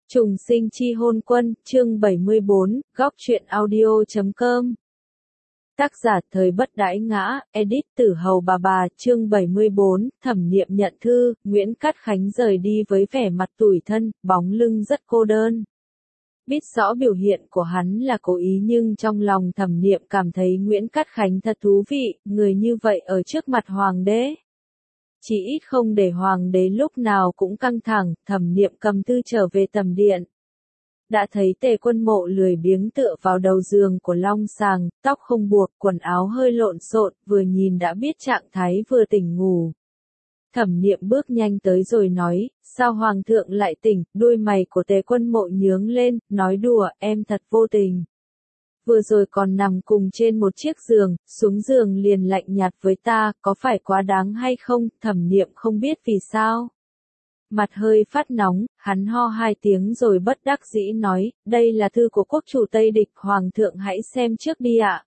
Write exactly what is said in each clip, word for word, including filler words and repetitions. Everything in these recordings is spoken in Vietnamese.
Trùng sinh chi hôn quân, chương bảy mươi bốn, góc truyện audio chấm com. Tác giả thời bất đãi ngã, edit tử hầu bà bà, chương bảy mươi bốn, thẩm niệm nhận thư, Nguyễn Cát Khánh rời đi với vẻ mặt tủi thân, bóng lưng rất cô đơn. Biết rõ biểu hiện của hắn là cố ý nhưng trong lòng thẩm niệm cảm thấy Nguyễn Cát Khánh thật thú vị, người như vậy ở trước mặt hoàng đế. Chỉ ít không để hoàng đế lúc nào cũng căng thẳng, thẩm niệm cầm thư trở về tầm điện. Đã thấy Tề Quân Mộ lười biếng tựa vào đầu giường của long sàng, tóc không buộc, quần áo hơi lộn xộn, vừa nhìn đã biết trạng thái vừa tỉnh ngủ. Thẩm niệm bước nhanh tới rồi nói, sao hoàng thượng lại tỉnh, đuôi mày của Tề Quân Mộ nhướng lên, nói đùa, em thật vô tình. Vừa rồi còn nằm cùng trên một chiếc giường, xuống giường liền lạnh nhạt với ta, có phải quá đáng hay không, thẩm niệm không biết vì sao. Mặt hơi phát nóng, hắn ho hai tiếng rồi bất đắc dĩ nói, đây là thư của quốc chủ Tây Địch, hoàng thượng hãy xem trước đi ạ.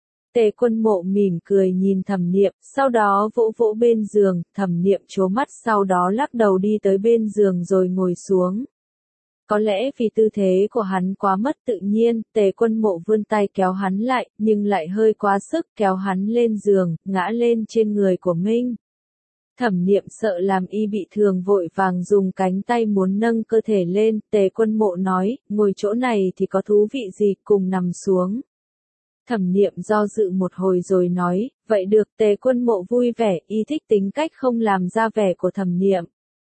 Tề Quân Mộ mỉm cười nhìn thẩm niệm, sau đó vỗ vỗ bên giường, thẩm niệm trố mắt sau đó lắc đầu đi tới bên giường rồi ngồi xuống. Có lẽ vì tư thế của hắn quá mất tự nhiên, Tề Quân Mộ vươn tay kéo hắn lại, nhưng lại hơi quá sức kéo hắn lên giường, ngã lên trên người của Minh. Thẩm niệm sợ làm y bị thương vội vàng dùng cánh tay muốn nâng cơ thể lên, Tề Quân Mộ nói, ngồi chỗ này thì có thú vị gì, cùng nằm xuống. Thẩm niệm do dự một hồi rồi nói, vậy được, Tề Quân Mộ vui vẻ, y thích tính cách không làm ra vẻ của thẩm niệm.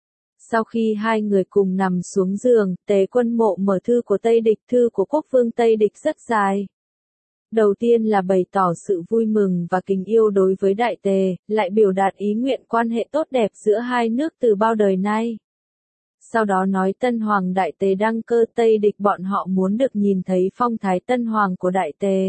Sau khi hai người cùng nằm xuống giường, Tề Quân Mộ mở thư của Tây Địch, thư của quốc vương Tây Địch rất dài. Đầu tiên là bày tỏ sự vui mừng và kính yêu đối với Đại Tề, lại biểu đạt ý nguyện quan hệ tốt đẹp giữa hai nước từ bao đời nay. Sau đó nói Tân Hoàng Đại Tề đăng cơ Tây Địch bọn họ muốn được nhìn thấy phong thái Tân Hoàng của Đại Tề.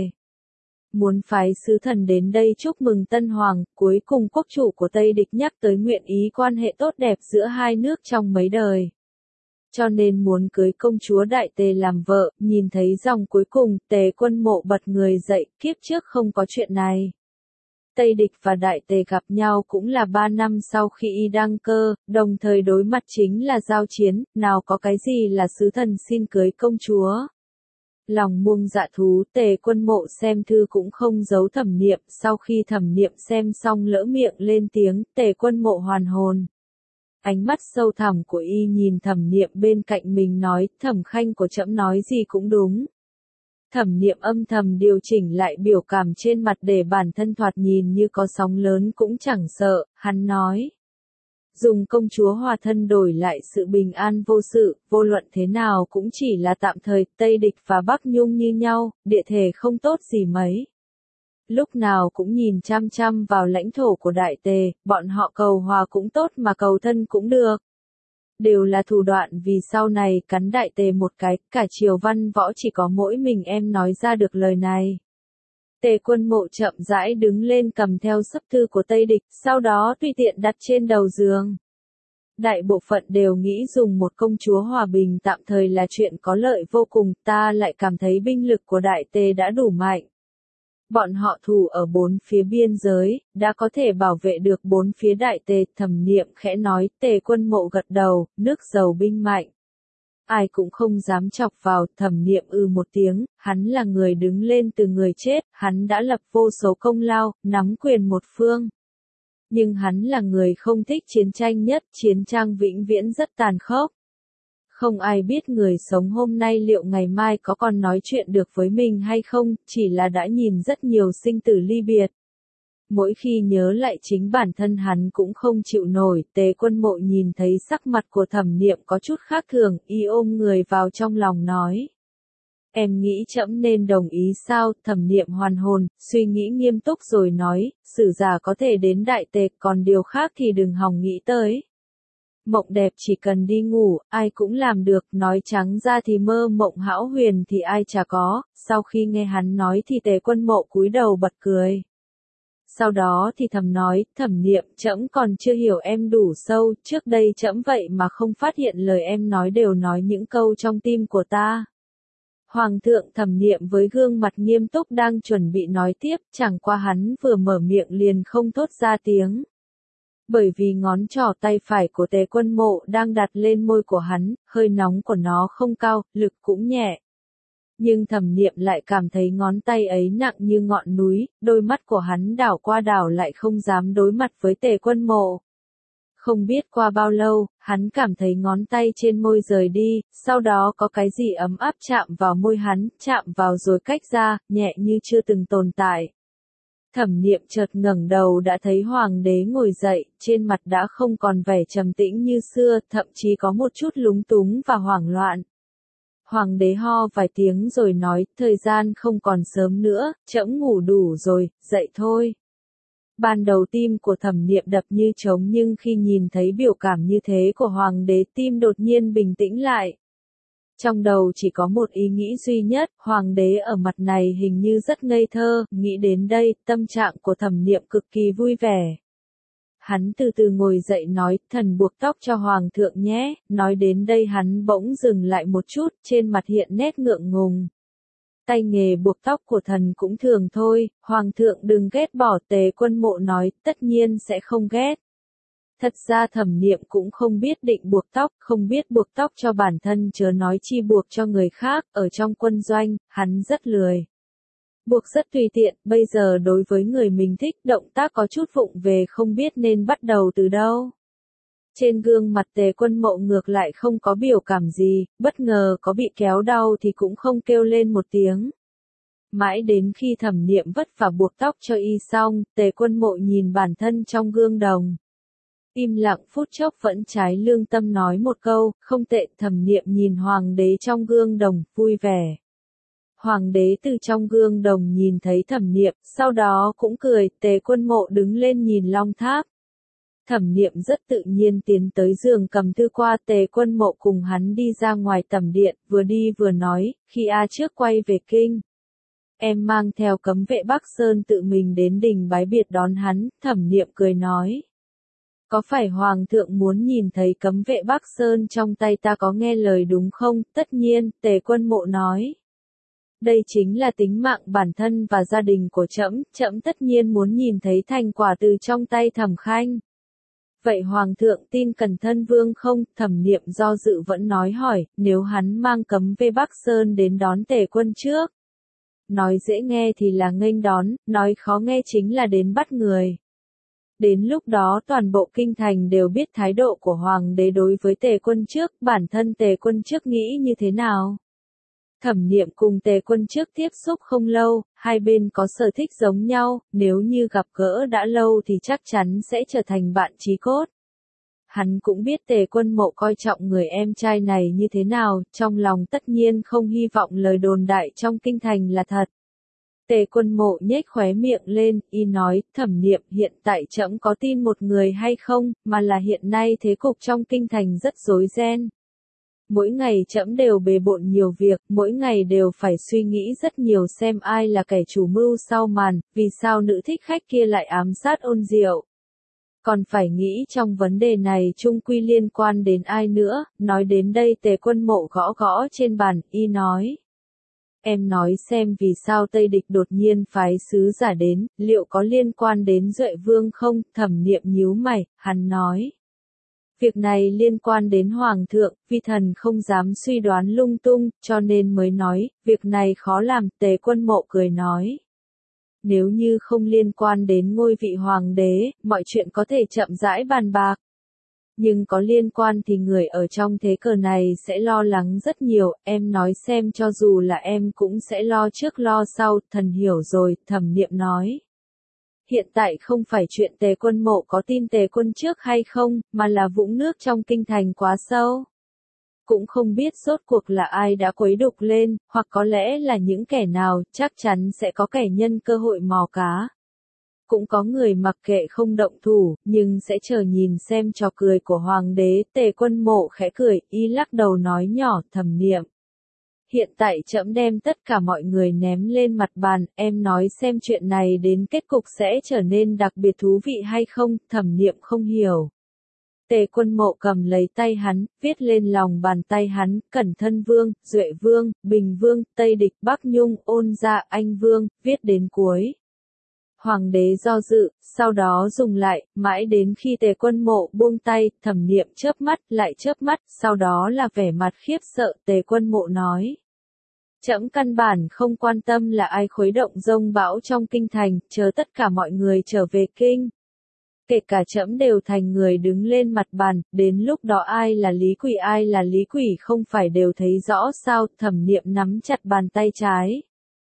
Muốn phái sứ thần đến đây chúc mừng Tân Hoàng, cuối cùng quốc chủ của Tây Địch nhắc tới nguyện ý quan hệ tốt đẹp giữa hai nước trong mấy đời. Cho nên muốn cưới công chúa Đại Tề làm vợ, nhìn thấy dòng cuối cùng, Tề Quân Mộ bật người dậy, kiếp trước không có chuyện này. Tây Địch và Đại Tề gặp nhau cũng là ba năm sau khi y đăng cơ, đồng thời đối mặt chính là giao chiến, nào có cái gì là sứ thần xin cưới công chúa. Lòng muông dạ thú, Tề Quân Mộ xem thư cũng không giấu thẩm niệm, sau khi thẩm niệm xem xong lỡ miệng lên tiếng, Tề Quân Mộ hoàn hồn. Ánh mắt sâu thẳm của y nhìn thẩm niệm bên cạnh mình nói, thẩm khanh của trẫm nói gì cũng đúng. Thẩm niệm âm thầm điều chỉnh lại biểu cảm trên mặt để bản thân thoạt nhìn như có sóng lớn cũng chẳng sợ, hắn nói. Dùng công chúa hòa thân đổi lại sự bình an vô sự, vô luận thế nào cũng chỉ là tạm thời, Tây Địch và Bắc Nhung như nhau, địa thể không tốt gì mấy. Lúc nào cũng nhìn chăm chăm vào lãnh thổ của Đại Tề, bọn họ cầu hòa cũng tốt mà cầu thân cũng được. Đều là thủ đoạn vì sau này cắn Đại Tề một cái, cả triều văn võ chỉ có mỗi mình em nói ra được lời này. Tề Quân Mộ chậm rãi đứng lên cầm theo sấp thư của Tây Địch, sau đó tùy tiện đặt trên đầu giường. Đại bộ phận đều nghĩ dùng một công chúa hòa bình tạm thời là chuyện có lợi vô cùng, ta lại cảm thấy binh lực của Đại Tề đã đủ mạnh. Bọn họ thủ ở bốn phía biên giới, đã có thể bảo vệ được bốn phía Đại Tề, thẩm niệm khẽ nói, Tề Quân Mộ gật đầu, nước giàu binh mạnh. Ai cũng không dám chọc vào, thẩm niệm ư một tiếng, hắn là người đứng lên từ người chết, hắn đã lập vô số công lao, nắm quyền một phương. Nhưng hắn là người không thích chiến tranh nhất, chiến tranh vĩnh viễn rất tàn khốc. Không ai biết người sống hôm nay liệu ngày mai có còn nói chuyện được với mình hay không, chỉ là đã nhìn rất nhiều sinh tử ly biệt. Mỗi khi nhớ lại chính bản thân hắn cũng không chịu nổi, Tề Quân Mộ nhìn thấy sắc mặt của thẩm niệm có chút khác thường, y ôm người vào trong lòng nói. Em nghĩ trẫm nên đồng ý sao, thẩm niệm hoàn hồn, suy nghĩ nghiêm túc rồi nói, sử giả có thể đến Đại Tề, còn điều khác thì đừng hòng nghĩ tới. Mộng đẹp chỉ cần đi ngủ, ai cũng làm được, nói trắng ra thì mơ mộng hão huyền thì ai chả có, sau khi nghe hắn nói thì Tề Quân Mộ cúi đầu bật cười. Sau đó thì thầm nói, thẩm niệm, trẫm còn chưa hiểu em đủ sâu, trước đây trẫm vậy mà không phát hiện lời em nói đều nói những câu trong tim của ta. Hoàng thượng thẩm niệm với gương mặt nghiêm túc đang chuẩn bị nói tiếp, chẳng qua hắn vừa mở miệng liền không thốt ra tiếng. Bởi vì ngón trỏ tay phải của Tề Quân Mộ đang đặt lên môi của hắn, hơi nóng của nó không cao, lực cũng nhẹ. Nhưng Thẩm Niệm lại cảm thấy ngón tay ấy nặng như ngọn núi, đôi mắt của hắn đảo qua đảo lại không dám đối mặt với Tề Quân Mộ. Không biết qua bao lâu, hắn cảm thấy ngón tay trên môi rời đi, sau đó có cái gì ấm áp chạm vào môi hắn, chạm vào rồi cách ra, nhẹ như chưa từng tồn tại. Thẩm Niệm chợt ngẩng đầu đã thấy Hoàng đế ngồi dậy, trên mặt đã không còn vẻ trầm tĩnh như xưa, thậm chí có một chút lúng túng và hoảng loạn. Hoàng đế ho vài tiếng rồi nói, thời gian không còn sớm nữa, trẫm ngủ đủ rồi, dậy thôi. Ban đầu tim của Thẩm Niệm đập như trống nhưng khi nhìn thấy biểu cảm như thế của Hoàng đế tim đột nhiên bình tĩnh lại. Trong đầu chỉ có một ý nghĩ duy nhất, Hoàng đế ở mặt này hình như rất ngây thơ, nghĩ đến đây, tâm trạng của Thẩm Niệm cực kỳ vui vẻ. Hắn từ từ ngồi dậy nói, thần buộc tóc cho Hoàng thượng nhé, nói đến đây hắn bỗng dừng lại một chút, trên mặt hiện nét ngượng ngùng. Tay nghề buộc tóc của thần cũng thường thôi, Hoàng thượng đừng ghét bỏ. Tề Quân Mộ nói, tất nhiên sẽ không ghét. Thật ra Thẩm Niệm cũng không biết định buộc tóc, không biết buộc tóc cho bản thân chớ nói chi buộc cho người khác, ở trong quân doanh, hắn rất lười. Buộc rất tùy tiện, bây giờ đối với người mình thích động tác có chút vụng về không biết nên bắt đầu từ đâu. Trên gương mặt Tề Quân Mộ ngược lại không có biểu cảm gì, bất ngờ có bị kéo đau thì cũng không kêu lên một tiếng. Mãi đến khi Thẩm Niệm vất vả buộc tóc cho y xong, Tề Quân Mộ nhìn bản thân trong gương đồng. Im lặng phút chốc vẫn trái lương tâm nói một câu, không tệ. Thẩm Niệm nhìn Hoàng đế trong gương đồng, vui vẻ. Hoàng đế từ trong gương đồng nhìn thấy Thẩm Niệm, sau đó cũng cười. Tề Quân Mộ đứng lên nhìn long tháp. Thẩm Niệm rất tự nhiên tiến tới giường cầm thư qua. Tề Quân Mộ cùng hắn đi ra ngoài tẩm điện, vừa đi vừa nói, khi A trước quay về kinh. Em mang theo cấm vệ Bắc Sơn tự mình đến đình bái biệt đón hắn. Thẩm Niệm cười nói. Có phải Hoàng thượng muốn nhìn thấy cấm vệ Bắc Sơn trong tay ta có nghe lời đúng không? Tất nhiên, Tề Quân Mộ nói. Đây chính là tính mạng bản thân và gia đình của trẫm, trẫm tất nhiên muốn nhìn thấy thành quả từ trong tay Thẩm Khanh. Vậy Hoàng thượng tin Cẩn Thân Vương không? Thẩm Niệm do dự vẫn nói hỏi, nếu hắn mang cấm vệ Bắc Sơn đến đón Tề quân trước. Nói dễ nghe thì là nghênh đón, nói khó nghe chính là đến bắt người. Đến lúc đó toàn bộ kinh thành đều biết thái độ của Hoàng đế đối với Tề quân trước, bản thân Tề quân trước nghĩ như thế nào. Thẩm Niệm cùng Tề quân trước tiếp xúc không lâu, hai bên có sở thích giống nhau, nếu như gặp gỡ đã lâu thì chắc chắn sẽ trở thành bạn chí cốt. Hắn cũng biết Tề Quân Mộ coi trọng người em trai này như thế nào, trong lòng tất nhiên không hy vọng lời đồn đại trong kinh thành là thật. Tề Quân Mộ nhếch khóe miệng lên, y nói, Thẩm Niệm hiện tại trẫm có tin một người hay không, mà là hiện nay thế cục trong kinh thành rất rối ren. Mỗi ngày trẫm đều bề bộn nhiều việc, mỗi ngày đều phải suy nghĩ rất nhiều xem ai là kẻ chủ mưu sau màn, vì sao nữ thích khách kia lại ám sát Ôn Diệu. Còn phải nghĩ trong vấn đề này chung quy liên quan đến ai nữa, nói đến đây Tề Quân Mộ gõ gõ trên bàn, y nói. Em nói xem vì sao Tây Địch đột nhiên phái sứ giả đến, liệu có liên quan đến Duệ Vương không? Thẩm Niệm nhíu mày, hắn nói. Việc này liên quan đến Hoàng thượng, vi thần không dám suy đoán lung tung, cho nên mới nói, việc này khó làm. Tề Quân Mộ cười nói. Nếu như không liên quan đến ngôi vị Hoàng đế, mọi chuyện có thể chậm rãi bàn bạc. Nhưng có liên quan thì người ở trong thế cờ này sẽ lo lắng rất nhiều, em nói xem cho dù là em cũng sẽ lo trước lo sau, thần hiểu rồi. Thẩm Niệm nói. Hiện tại không phải chuyện Tề Quân Mộ có tin Tề quân trước hay không, mà là vũng nước trong kinh thành quá sâu. Cũng không biết rốt cuộc là ai đã quấy đục lên, hoặc có lẽ là những kẻ nào, chắc chắn sẽ có kẻ nhân cơ hội mò cá. Cũng có người mặc kệ không động thủ, nhưng sẽ chờ nhìn xem trò cười của Hoàng đế. Tề Quân Mộ khẽ cười, y lắc đầu nói nhỏ, Thẩm Niệm. Hiện tại trẫm đem tất cả mọi người ném lên mặt bàn, em nói xem chuyện này đến kết cục sẽ trở nên đặc biệt thú vị hay không? Thẩm Niệm không hiểu. Tề Quân Mộ cầm lấy tay hắn, viết lên lòng bàn tay hắn, Cẩn Thân Vương, Duệ Vương, Bình Vương, Tây Địch, Bắc Nhung, Ôn Gia, Anh Vương, viết đến cuối. Hoàng đế do dự, sau đó dùng lại, mãi đến khi Tề Quân Mộ buông tay, Thẩm Niệm chớp mắt, lại chớp mắt, sau đó là vẻ mặt khiếp sợ, Tề Quân Mộ nói. Trẫm căn bản không quan tâm là ai khuấy động dông bão trong kinh thành, chờ tất cả mọi người trở về kinh. Kể cả trẫm đều thành người đứng lên mặt bàn, đến lúc đó ai là lý quỷ ai là lý quỷ không phải đều thấy rõ sao, Thẩm Niệm nắm chặt bàn tay trái.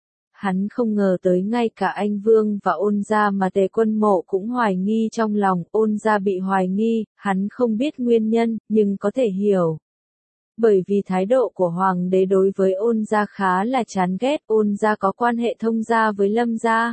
Hắn không ngờ tới ngay cả anh Vương và Ôn gia mà Tề Quân Mộ cũng hoài nghi trong lòng, Ôn gia bị hoài nghi, hắn không biết nguyên nhân, nhưng có thể hiểu. Bởi vì thái độ của Hoàng đế đối với Ôn gia khá là chán ghét, Ôn gia có quan hệ thông gia với Lâm gia.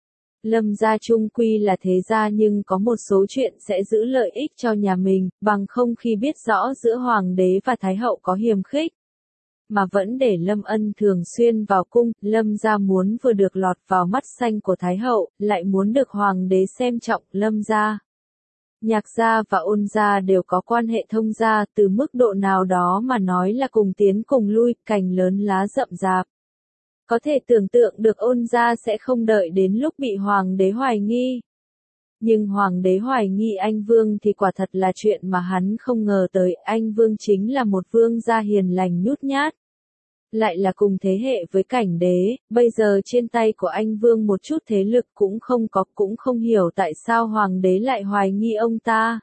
Lâm gia chung quy là thế gia nhưng có một số chuyện sẽ giữ lợi ích cho nhà mình, bằng không khi biết rõ giữa Hoàng đế và Thái hậu có hiềm khích. Mà vẫn để Lâm Ân thường xuyên vào cung, Lâm gia muốn vừa được lọt vào mắt xanh của Thái hậu, lại muốn được Hoàng đế xem trọng, Lâm gia. Nhạc gia và Ôn gia đều có quan hệ thông gia, từ mức độ nào đó mà nói là cùng tiến cùng lui, cành lớn lá rậm rạp. Có thể tưởng tượng được Ôn gia sẽ không đợi đến lúc bị Hoàng đế hoài nghi. Nhưng Hoàng đế hoài nghi anh Vương thì quả thật là chuyện mà hắn không ngờ tới, anh Vương chính là một vương gia hiền lành nhút nhát. Lại là cùng thế hệ với Cảnh đế, bây giờ trên tay của anh Vương một chút thế lực cũng không có, cũng không hiểu tại sao Hoàng đế lại hoài nghi ông ta.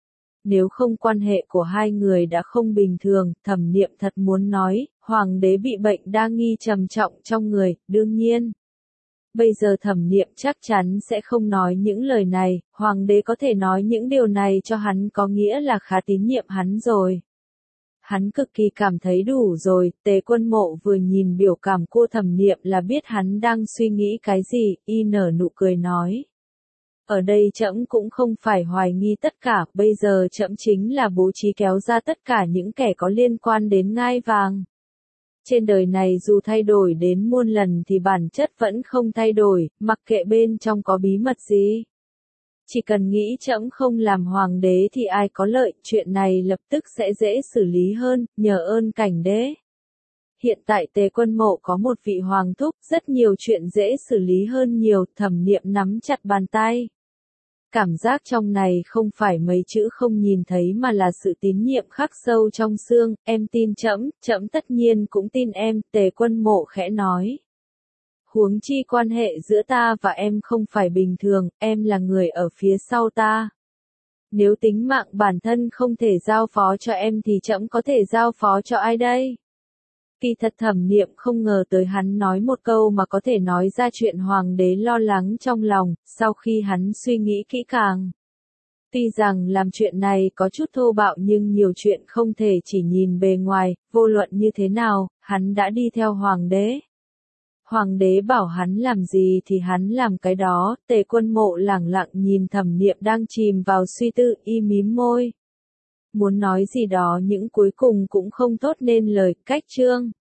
Nếu không quan hệ của hai người đã không bình thường, Thẩm Niệm thật muốn nói, Hoàng đế bị bệnh đa nghi trầm trọng trong người, đương nhiên. Bây giờ Thẩm Niệm chắc chắn sẽ không nói những lời này, Hoàng đế có thể nói những điều này cho hắn có nghĩa là khá tín nhiệm hắn rồi. Hắn cực kỳ cảm thấy đủ rồi, Tề Quân Mộ vừa nhìn biểu cảm cô Thẩm Niệm là biết hắn đang suy nghĩ cái gì, y nở nụ cười nói. Ở đây trẫm cũng không phải hoài nghi tất cả, bây giờ trẫm chính là bố trí kéo ra tất cả những kẻ có liên quan đến ngai vàng. Trên đời này dù thay đổi đến muôn lần thì bản chất vẫn không thay đổi, mặc kệ bên trong có bí mật gì. Chỉ cần nghĩ trẫm không làm hoàng đế thì ai có lợi, chuyện này lập tức sẽ dễ xử lý hơn, nhờ ơn Cảnh đế. Hiện tại Tề Quân Mộ có một vị hoàng thúc, rất nhiều chuyện dễ xử lý hơn nhiều, Thẩm Niệm nắm chặt bàn tay. Cảm giác trong này không phải mấy chữ không nhìn thấy mà là sự tín nhiệm khắc sâu trong xương, em tin trẫm, trẫm tất nhiên cũng tin em, Tề Quân Mộ khẽ nói. Huống chi quan hệ giữa ta và em không phải bình thường, em là người ở phía sau ta. Nếu tính mạng bản thân không thể giao phó cho em thì trẫm có thể giao phó cho ai đây? Kỳ thật Thẩm Niệm không ngờ tới hắn nói một câu mà có thể nói ra chuyện hoàng đế lo lắng trong lòng, sau khi hắn suy nghĩ kỹ càng. Tuy rằng làm chuyện này có chút thô bạo nhưng nhiều chuyện không thể chỉ nhìn bề ngoài, vô luận như thế nào, hắn đã đi theo hoàng đế. Hoàng đế bảo hắn làm gì thì hắn làm cái đó, Tề Quân Mộ lẳng lặng nhìn Thẩm Niệm đang chìm vào suy tư, y mím môi. Muốn nói gì đó những cuối cùng cũng không thốt nên lời, cách chương.